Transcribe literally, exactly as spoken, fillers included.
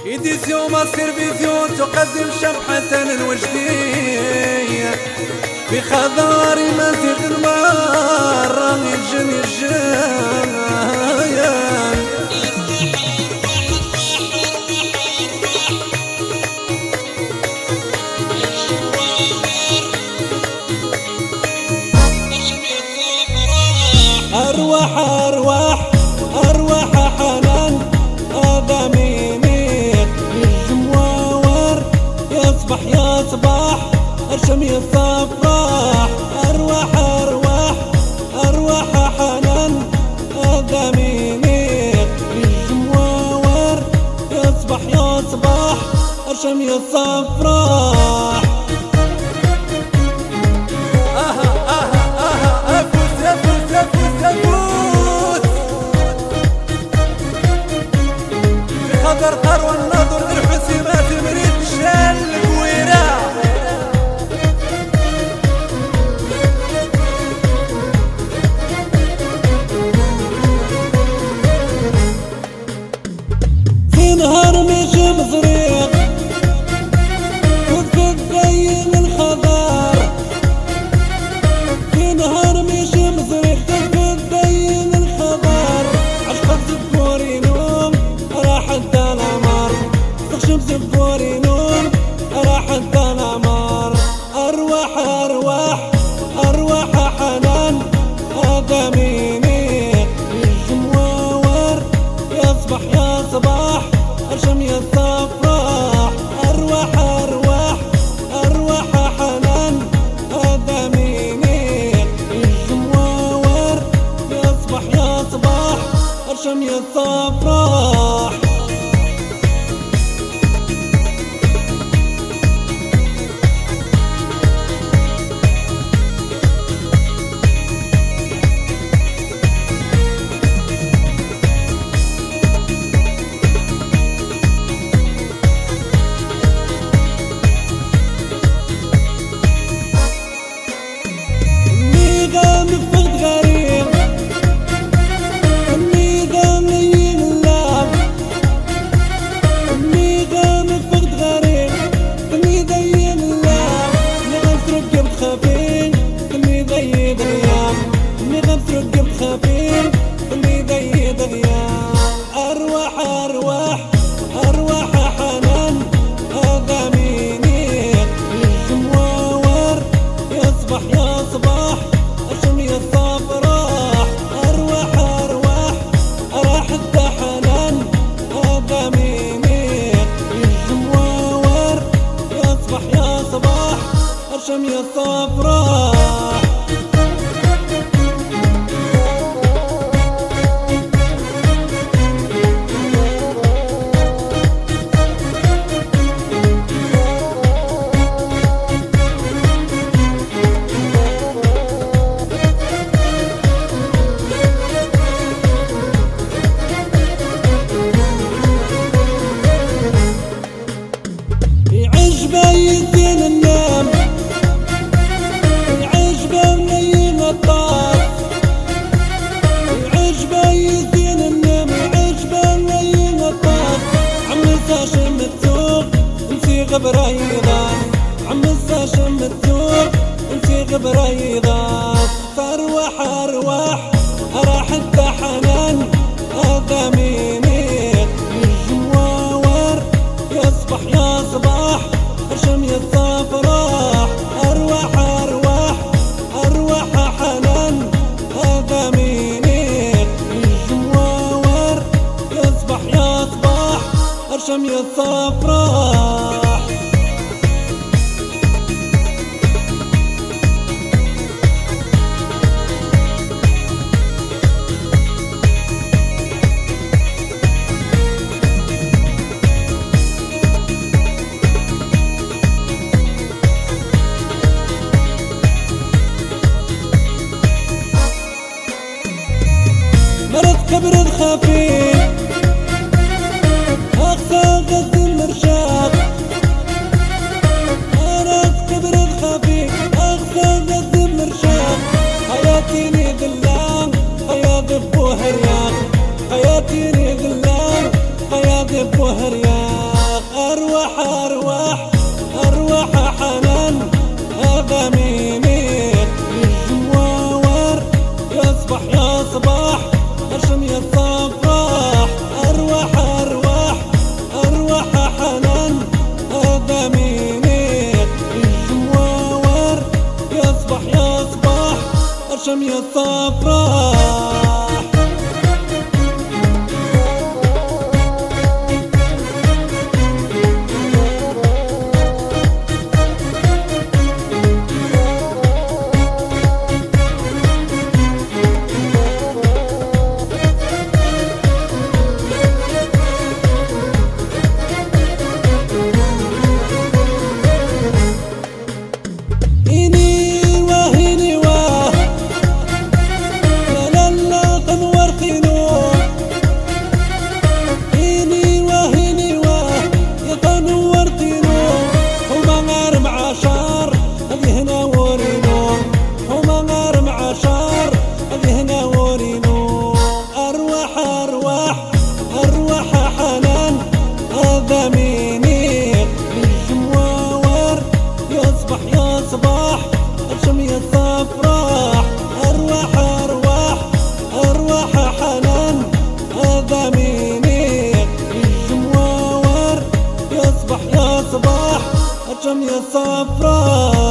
إديسيون ما سيرفيسيون تقدم شبحة الوجدية بخضار مسجد المارة الجن الجاية أرواح أرواح أرواح حنان هذا ميميت الجموار يصبح يصبح الشم يصفح أرواح أرواح أرواح حنان هذا ميميت الجموار يصبح يصبح الشم يصفح خضر قر والنظر للحسيمات مريد شال الكويرة في نهار ماشي مزريق وفي الدين الخضار في نهار ماشي مزريق وفي الدين الخضار عشقت الكورينوم راحت الأمر شمس بورينون راحت الأمر أرواح أرواح أرواح حنان هذا ميميت الجموار يصبح يصبح الشم يصفح أرواح أرواح أرواح حنان هذا ميميت الجموار يصبح يصبح الشم يصفح أرواح أرواح أرواح حنان هذا ميميت الجموار يصبح يصبح الشم يصفرح أرواح أرواح راحت حنان هذا ميميت الجموار يصبح يصبح الشم يصفرح يزين النام يعجبه منين الطاف يعجبه يزين النام يعجبه منين الطاف عم الساشم الثوب نسيغ بريضان عم الساشم الثوب نسيغ بريضان فارواح أرواح راحت حنان هذا ميميت الجموار يصبح يصبح الشم يصفرح أرواح أرواح أرواح حنان هذا ميميت الجموار يصبح يصبح الشم يصفرح كبر خفيف أقصى قد المرشاق أراك كبر خفيف أقصى قد المرشاق حياتي ذلان حياتي بوهريان حياتي ذلان حياتي بوهريان أرواح أرواح أرواح حنان هذا ميني الجوار يصبح يصبح هشم يصبح أرواح أرواح أرواح حنان هذا ميني الجوار يصبح يصبح هشم يصبح صباح الشم يصفراح أرواح أرواح أرواح حنان هذا ميني الجموار يصبح يصبح الشم يصفراح